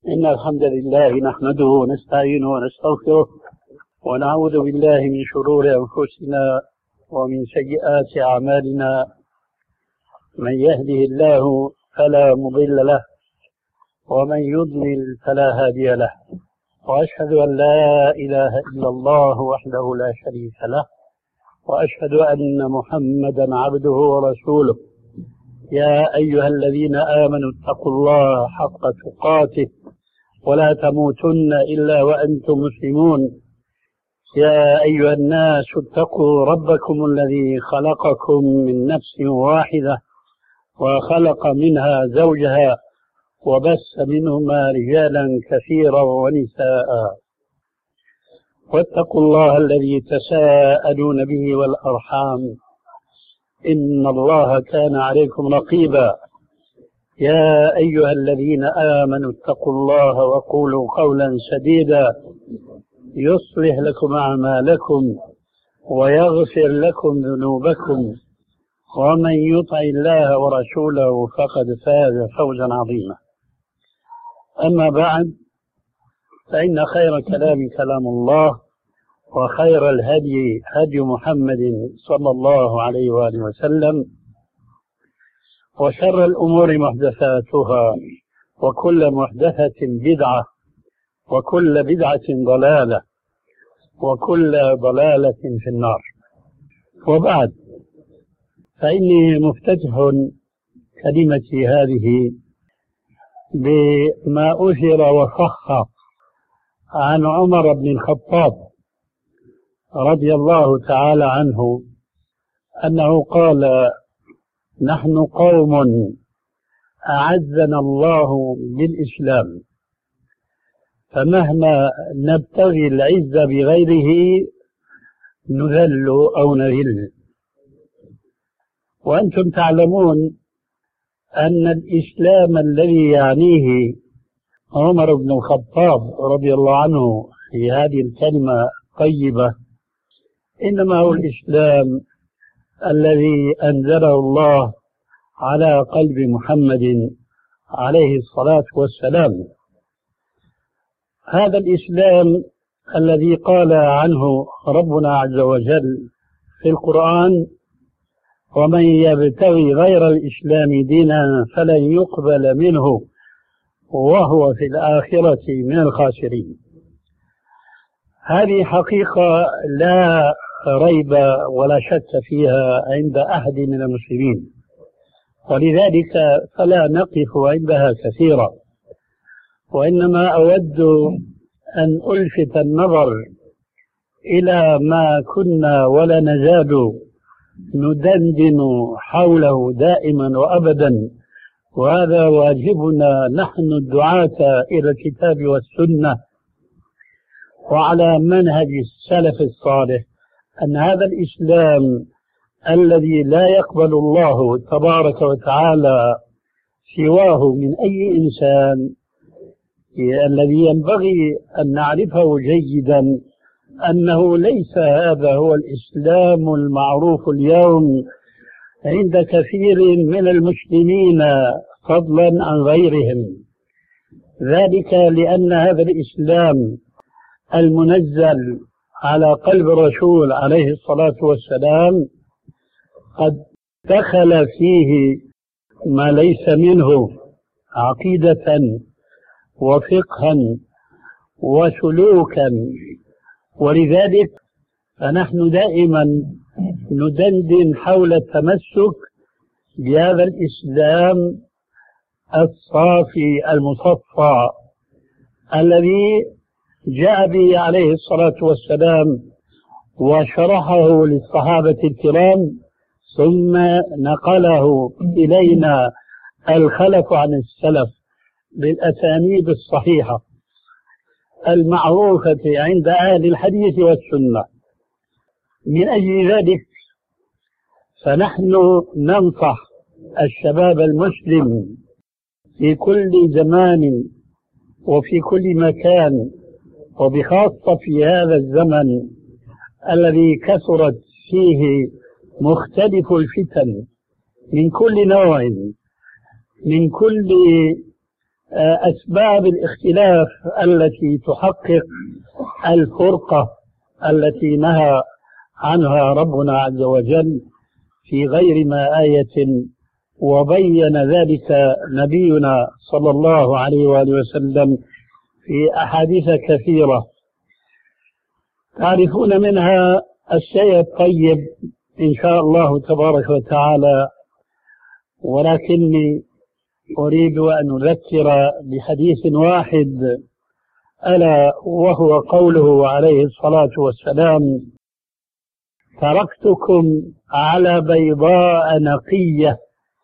إن الحمد لله نحمده ونستعينه ونستغفره ونعوذ بالله من شرور أنفسنا ومن سيئات أعمالنا. من يهده الله فلا مضل له ومن يضلل فلا هادي له، وأشهد أن لا إله إلا الله وحده لا شريك له، وأشهد أن محمدا عبده ورسوله. يا أيها الذين آمنوا اتقوا الله حق تقاته ولا تموتن إلا وأنتم مسلمون. يا أيها الناس اتقوا ربكم الذي خلقكم من نفس واحدة وخلق منها زوجها وبث منهما رجالا كثيرا ونساء، واتقوا الله الذي تساءلون به والأرحام إن الله كان عليكم رقيبا. يا أيها الذين آمنوا اتقوا الله وقولوا قولا سديدا يصلح لكم أعمالكم ويغفر لكم ذنوبكم، ومن يطع الله ورسوله فقد فاز فوزا عظيما. أما بعد، فإن خير كلام كلام الله، وخير الهدي هدي محمد صلى الله عليه وآله وسلم، وشر الأمور محدثاتها، وكل محدثة بدعة، وكل بدعة ضلالة، وكل ضلالة في النار. وبعد، فإني مفتتح كلمتي هذه بما أثر وصح عن عمر بن الخطاب رضي الله تعالى عنه أنه قال: نحن قوم أعزنا الله بالإسلام، فمهما نبتغي العز بغيره نذل أو نذل. وأنتم تعلمون أن الإسلام الذي يعنيه عمر بن الخطاب رضي الله عنه في هذه الكلمة الطيبة إنما هو الإسلام الذي أنزله الله على قلب محمد عليه الصلاة والسلام. هذا الإسلام الذي قال عنه ربنا عز وجل في القرآن: ومن يبتغي غير الإسلام دينا فلن يقبل منه وهو في الآخرة من الخاسرين. هذه حقيقة لا ريب ولا شك فيها عند أحد من المسلمين، ولذلك فلا نقف عندها كثيرا، وإنما أود أن ألفت النظر إلى ما كنا ولا نزال ندندن حوله دائما وأبدا، وهذا واجبنا نحن الدعاة إلى الكتاب والسنة وعلى منهج السلف الصالح، أن هذا الإسلام الذي لا يقبل الله تبارك وتعالى سواه من أي إنسان، الذي ينبغي أن نعرفه جيدا أنه ليس هذا هو الإسلام المعروف اليوم عند كثير من المسلمين فضلا عن غيرهم. ذلك لأن هذا الإسلام المنزل على قلب الرسول عليه الصلاة والسلام قد دخل فيه ما ليس منه عقيدة وفقها وسلوكا، ولذلك فنحن دائما ندندن حول التمسك بهذا الإسلام الصافي المصفى الذي جاء به عليه الصلاة والسلام وشرحه للصحابة الكرام، ثم نقله إلينا الخلف عن السلف بالأسانيد الصحيحة المعروفة عند أهل الحديث والسنة. من أجل ذلك فنحن ننصح الشباب المسلم في كل زمان وفي كل مكان، وبخاصة في هذا الزمن الذي كثرت فيه مختلف الفتن من كل نوع، من كل أسباب الاختلاف التي تحقق الفرقة التي نهى عنها ربنا عز وجل في غير ما آية، وبين ذلك نبينا صلى الله عليه وآله وسلم في أحاديث كثيرة تعرفون منها الشيء الطيب إن شاء الله تبارك وتعالى، ولكني أريد أن أذكر بحديث واحد، ألا وهو قوله عليه الصلاة والسلام: تركتكم على بيضاء نقية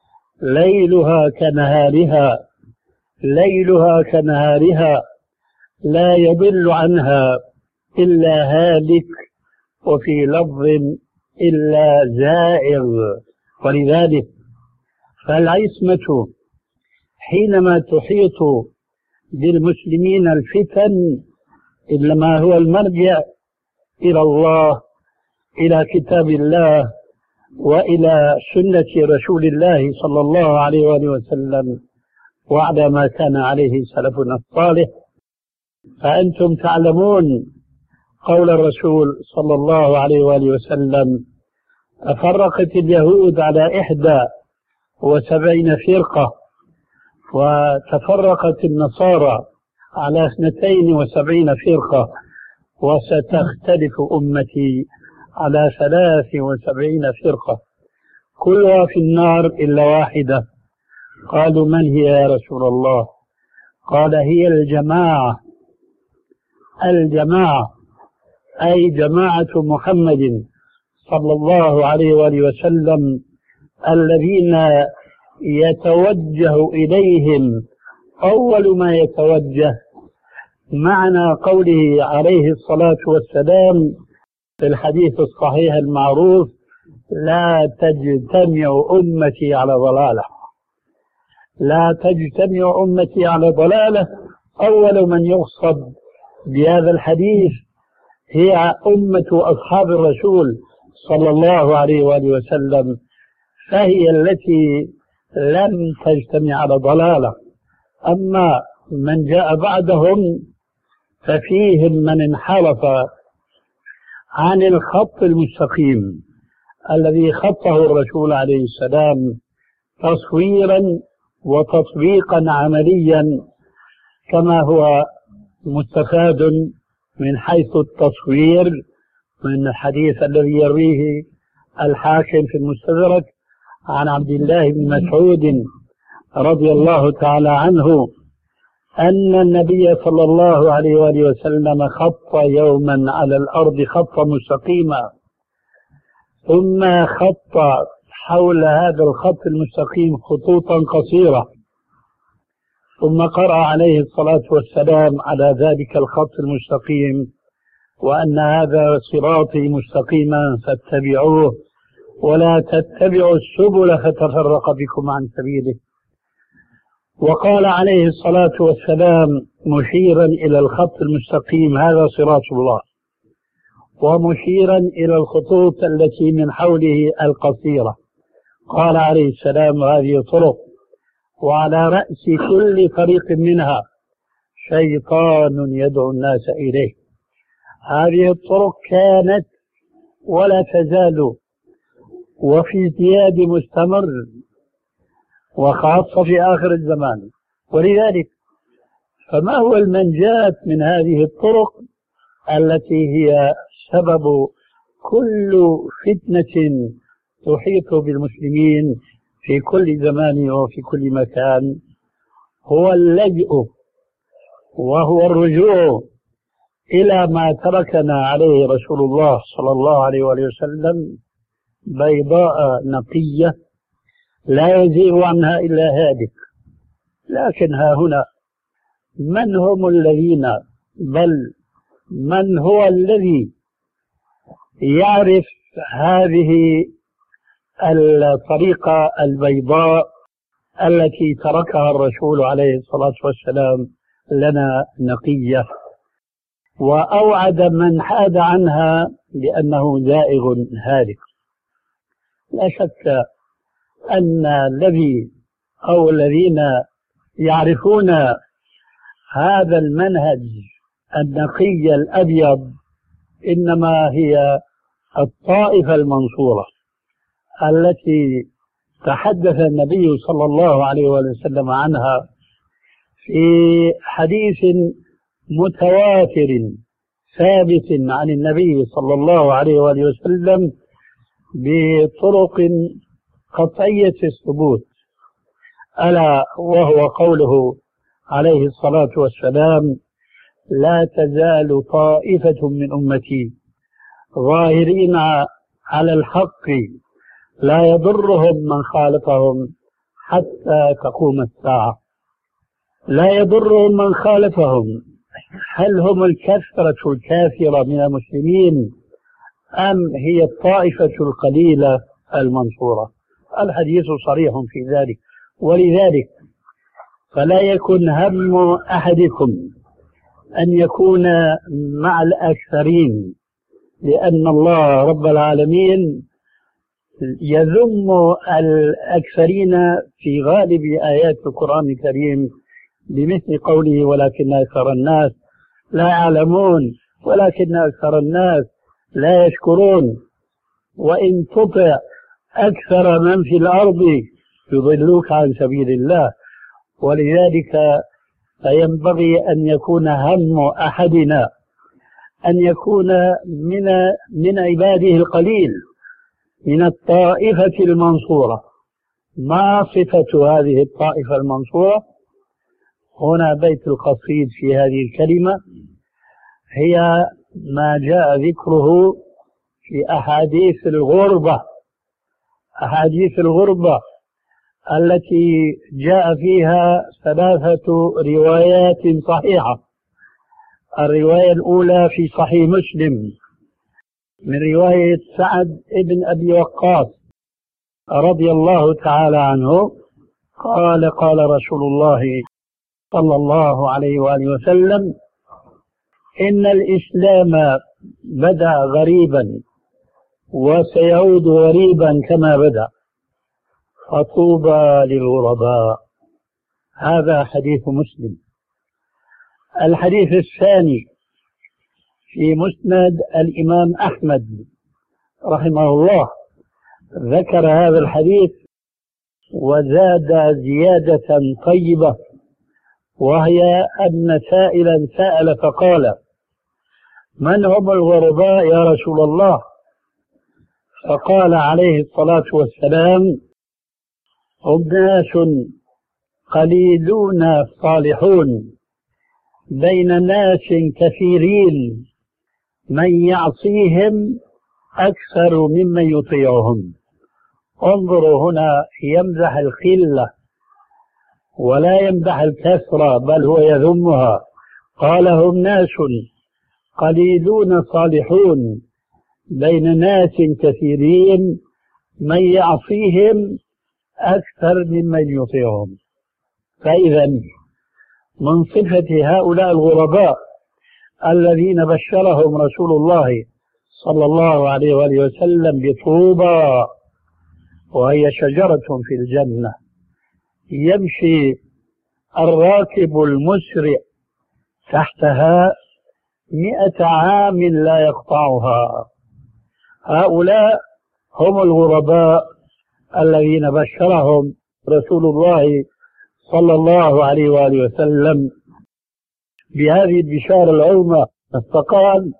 ليلها كنهارها لا يضل عنها إلا هالك، وفي لفظ إلا زائغ. ولذلك فالعصمة حينما تحيط بالمسلمين الفتن إنما هو المرجع إلى الله، إلى كتاب الله، وإلى سنة رسول الله صلى الله عليه وآله وسلم، وعلى ما كان عليه سلفنا الصالح. فأنتم تعلمون قول الرسول صلى الله عليه وآله وسلم: تفرقت اليهود على 71 فرقة، وتفرقت النصارى على 72 فرقة، وستختلف أمتي على 73 فرقة، كلها في النار إلا واحدة. قالوا: من هي يا رسول الله؟ قال: هي الجماعة أي جماعة محمد صلى الله عليه وآله وسلم، الذين يتوجه إليهم أول ما يتوجه، معنى قوله عليه الصلاة والسلام في الحديث الصحيح المعروف: لا تجتمع أمتي على ضلالة. لا تجتمع أمتي على ضلالة، أول من يقصد بهذا الحديث هي أمة أصحاب الرسول صلى الله عليه وآله وسلم، فهي التي لم تجتمع على ضلالة. أما من جاء بعدهم ففيهم من انحرف عن الخط المستقيم الذي خطه الرسول عليه السلام تصويرا وتطبيقا عمليا، كما هو مستفاد من حيث التصوير من الحديث الذي يرويه الحاكم في المستدرك عن عبد الله بن مسعود رضي الله تعالى عنه أن النبي صلى الله عليه وآله وسلم خط يوما على الأرض خطا مستقيما، ثم خط حول هذا الخط المستقيم خطوطا قصيرة، ثم قرأ عليه الصلاة والسلام على ذلك الخط المستقيم: وأن هذا صراطي مستقيما فاتبعوه ولا تتبعوا السبل فتفرق بكم عن سبيله. وقال عليه الصلاة والسلام مشيرا إلى الخط المستقيم: هذا صراط الله، ومشيرا إلى الخطوط التي من حوله القصيرة، قال عليه السلام: هذه طرق، وعلى رأس كل طريق منها شيطان يدعو الناس إليه. هذه الطرق كانت ولا تزال وفي ازدياد مستمر، وخاصة في آخر الزمان. ولذلك فما هو المنجاة من هذه الطرق التي هي سبب كل فتنة تحيط بالمسلمين في كل زمان وفي كل مكان؟ هو اللجوء وهو الرجوع إلى ما تركنا عليه رسول الله صلى الله عليه وآله وسلم: بيضاء نقية لا يزيغ عنها إلا هالك. لكن ها هنا من هم الذين، بل من هو الذي يعرف هذه الطريقة البيضاء التي تركها الرسول عليه الصلاة والسلام لنا نقية، وأوعد من حاد عنها بأنه زائغ هالك؟ لا شك أن الذين يعرفون هذا المنهج النقي الأبيض إنما هي الطائفة المنصورة التي تحدث النبي صلى الله عليه وسلم عنها في حديث متواتر ثابت عن النبي صلى الله عليه وسلم بطرق قطعية الثبوت، ألا وهو قوله عليه الصلاة والسلام: لا تزال طائفة من أمتي ظاهرين على الحق لا يضرهم من خالفهم حتى تقوم الساعة. لا يضرهم من خالفهم، هل هم الكثرة الكافرة من المسلمين أم هي الطائفة القليلة المنصورة؟ الحديث صريح في ذلك. ولذلك فلا يكن هم أحدكم أن يكون مع الأكثرين، لأن الله رب العالمين يذم الأكثرين في غالب آيات القرآن الكريم بمثل قوله: ولكن أكثر الناس لا يعلمون، ولكن أكثر الناس لا يشكرون. وإن تطع أكثر من في الأرض يضلوك عن سبيل الله. ولذلك فينبغي أن يكون هم أحدنا أن يكون من عباده القليل، من الطائفة المنصورة. ما صفة هذه الطائفة المنصورة؟ هنا بيت القصيد في هذه الكلمة هي ما جاء ذكره في أحاديث الغربة، أحاديث الغربة التي جاء فيها 3 روايات صحيحة. الرواية الأولى في صحيح مسلم من رواية سعد بن أبي وقاص رضي الله تعالى عنه قال: قال رسول الله صلى الله عليه وآله وسلم: إن الإسلام بدأ غريبا وسيعود غريبا كما بدأ، فطوبى للغرباء. هذا حديث مسلم. الحديث الثاني في مسند الإمام أحمد رحمه الله ذكر هذا الحديث وزاد زيادة طيبة، وهي أن سائلا سأل فقال: من هم الغرباء يا رسول الله؟ فقال عليه الصلاة والسلام: هم ناس قليلون صالحون بين ناس كثيرين من يعصيهم أكثر ممن يطيعهم. انظروا هنا، يمدح القلة ولا يمدح الكثرة، بل هو يذمها. قال: هم ناس قليلون صالحون بين ناس كثيرين من يعصيهم أكثر ممن يطيعهم. فإذا من صفة هؤلاء الغرباء الذين بشرهم رسول الله صلى الله عليه وآله وسلم بطوبى، وهي شجرة في الجنة يمشي الراكب المسرع تحتها 100 عام لا يقطعها. هؤلاء هم الغرباء الذين بشرهم رسول الله صلى الله عليه وآله وسلم بهذه البشارة العظمى، فقال: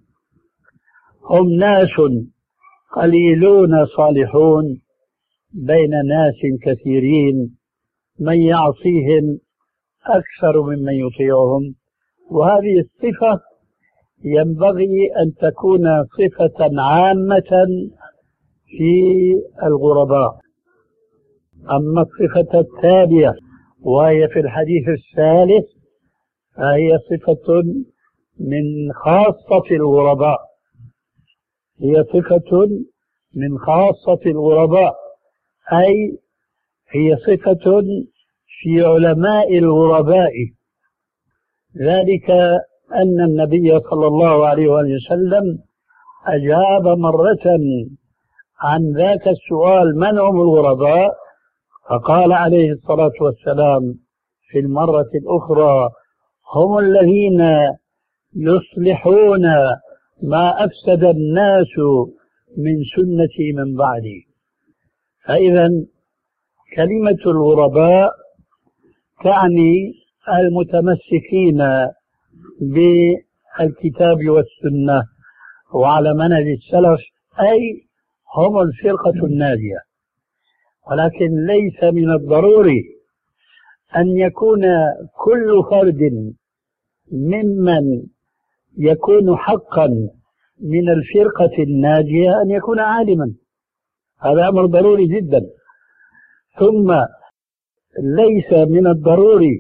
هم ناس قليلون صالحون بين ناس كثيرين من يعصيهم أكثر ممن يطيعهم. وهذه الصفة ينبغي أن تكون صفة عامة في الغرباء. أما الصفة التالية وهي في الحديث الثالث فهي صفة من خاصة الغرباء، هي صفة من خاصة الغرباء، أي هي صفة في علماء الغرباء. ذلك أن النبي صلى الله عليه وسلم أجاب مرة عن ذاك السؤال: من هم الغرباء؟ فقال عليه الصلاة والسلام في المرة الأخرى هم الذين يصلحون ما أفسد الناس من سنتي من بعدي. فإذا كلمة الغرباء تعني المتمسكين بالكتاب والسنة وعلى منهج السلف، أي هم الفرقة الناجية. ولكن ليس من الضروري أن يكون كل فرد ممن يكون حقا من الفرقة الناجية أن يكون عالما، هذا أمر ضروري جدا. ثم ليس من الضروري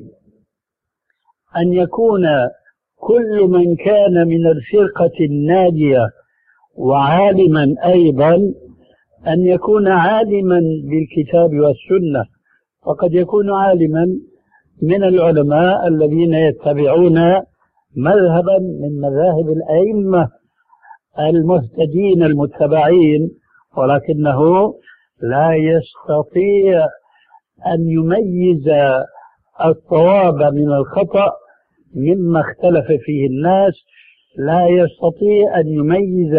أن يكون كل من كان من الفرقة الناجية وعالما أيضا أن يكون عالما بالكتاب والسنة، وقد يكون عالما من العلماء الذين يتبعون مذهبا من مذاهب الأئمة المهتدين المتبعين، ولكنه لا يستطيع أن يميز الصواب من الخطأ مما اختلف فيه الناس، لا يستطيع أن يميز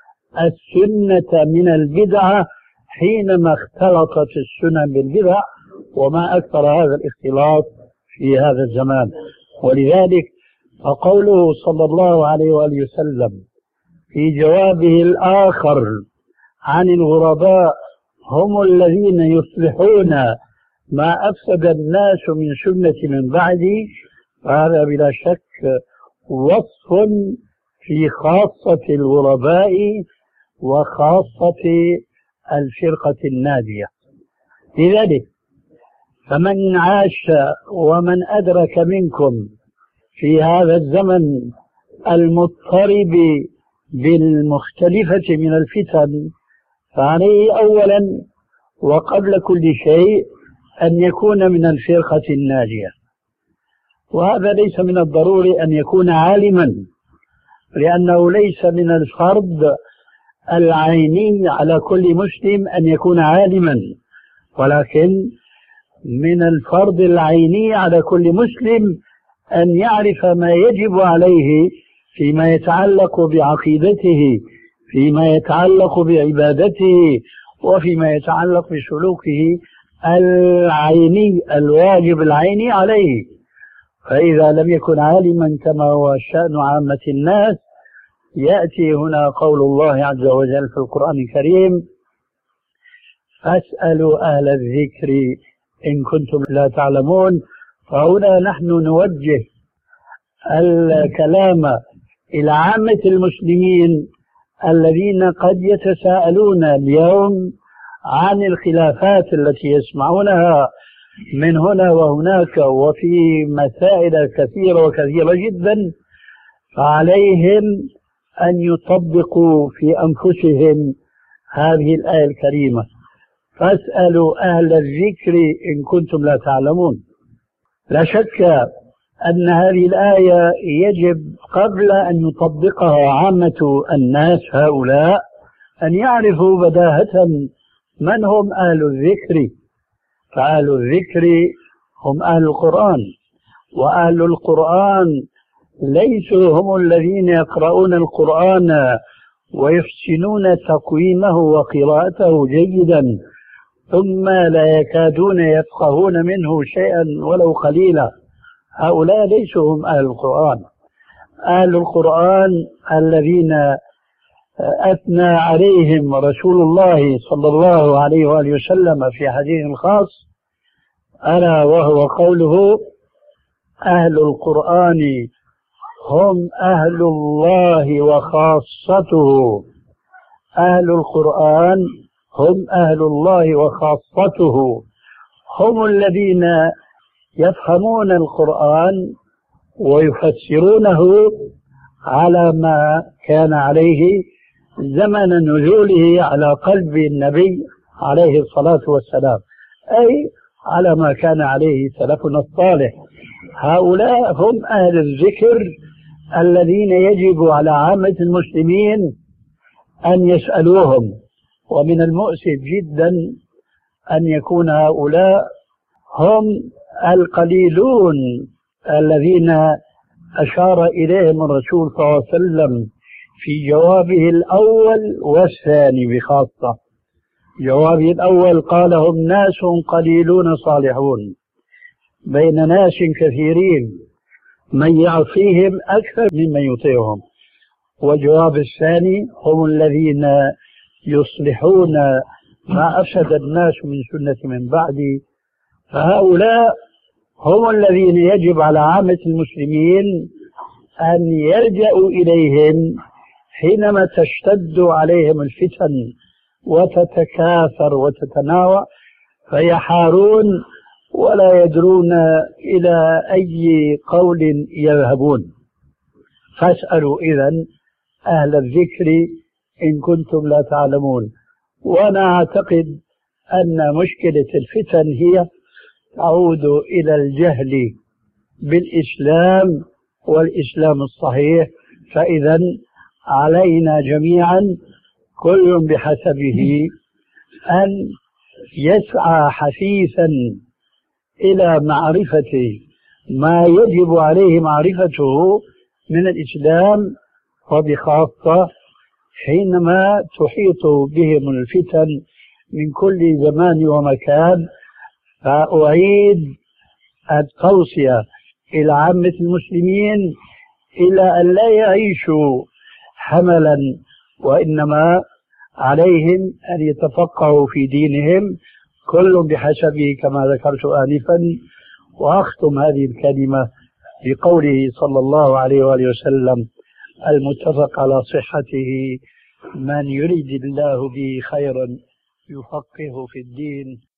السنة من البدعة حينما اختلطت السنن بالبدع، وما أكثر هذا الاختلاط في هذا الزمان. ولذلك فقوله صلى الله عليه وآله وسلم في جوابه الآخر عن الغرباء هم الذين يصلحون ما أفسد الناس من سنة من بعدي، هذا بلا شك وصف في خاصة الغرباء وخاصة الفرقة الناجية. لذلك فمن عاش ومن أدرك منكم في هذا الزمن المضطرب بالمختلفة من الفتن فعليه أولا وقبل كل شيء أن يكون من الفرقة الناجية. وهذا ليس من الضروري أن يكون عالما، لأنه ليس من الفرض العيني على كل مسلم أن يكون عالما، ولكن من الفرض العيني على كل مسلم أن يعرف ما يجب عليه فيما يتعلق بعقيدته، فيما يتعلق بعبادته، وفيما يتعلق بسلوكه العيني الواجب العيني عليه. فإذا لم يكن عالما كما هو شأن عامة الناس، يأتي هنا قول الله عز وجل في القرآن الكريم: فاسألوا أهل الذكر إن كنتم لا تعلمون. فهنا نحن نوجه الكلام إلى عامة المسلمين الذين قد يتساءلون اليوم عن الخلافات التي يسمعونها من هنا وهناك وفي مسائل كثيرة وكثيرة جدا، فعليهم أن يطبقوا في أنفسهم هذه الآية الكريمة: فاسألوا أهل الذكر إن كنتم لا تعلمون. لا شك أن هذه الآية يجب قبل أن يطبقها عامة الناس هؤلاء أن يعرفوا بداهة من هم أهل الذكر. فأهل الذكر هم أهل القرآن، وأهل القرآن ليسوا هم الذين يقرؤون القرآن ويحسنون تقويمه وقراءته جيدا ثم لا يكادون يفقهون منه شيئا ولو قليلا. هؤلاء ليسوا هم أهل القرآن. أهل القرآن الذين أثنى عليهم رسول الله صلى الله عليه وآله وسلم في حديث خاص، ألا وهو قوله: أهل القرآن هم أهل الله وخاصته. أهل القرآن هم أهل الله وخاصته، هم الذين يفهمون القرآن ويفسرونه على ما كان عليه زمن نزوله على قلب النبي عليه الصلاة والسلام، أي على ما كان عليه سلفنا الصالح. هؤلاء هم أهل الذكر الذين يجب على عامة المسلمين أن يسألوهم. ومن المؤسف جدا أن يكون هؤلاء هم القليلون الذين أشار إليهم الرسول صلى الله عليه وسلم في جوابه الأول والثاني بخاصة. جوابه الأول قال هم ناس قليلون صالحون بين ناس كثيرين من يعصيهم أكثر ممن يطيعهم. وجواب الثاني هم الذين يصلحون ما أفسد الناس من سنة من بعدي. فهؤلاء هم الذين يجب على عامة المسلمين أن يلجأوا إليهم حينما تشتد عليهم الفتن وتتكاثر وتتناوع، فيحارون ولا يدرون إلى أي قول يذهبون. فاسألوا إذن أهل الذكر إن كنتم لا تعلمون. وأنا أعتقد أن مشكلة الفتن هي تعود إلى الجهل بالإسلام والإسلام الصحيح. فإذا علينا جميعا كل بحسبه أن يسعى حثيثا إلى معرفة ما يجب عليه معرفته من الإسلام، وبخاصة حينما تحيط بهم الفتن من كل زمان ومكان. فأعيد التوصية إلى عامة المسلمين إلى أن لا يعيشوا حملا، وإنما عليهم أن يتفقهوا في دينهم كل بحسبه كما ذكرت آنفا. وأختم هذه الكلمة بقوله صلى الله عليه وآله وسلم المتفق على صحته: من يريد الله به خيرا يفقهه في الدين.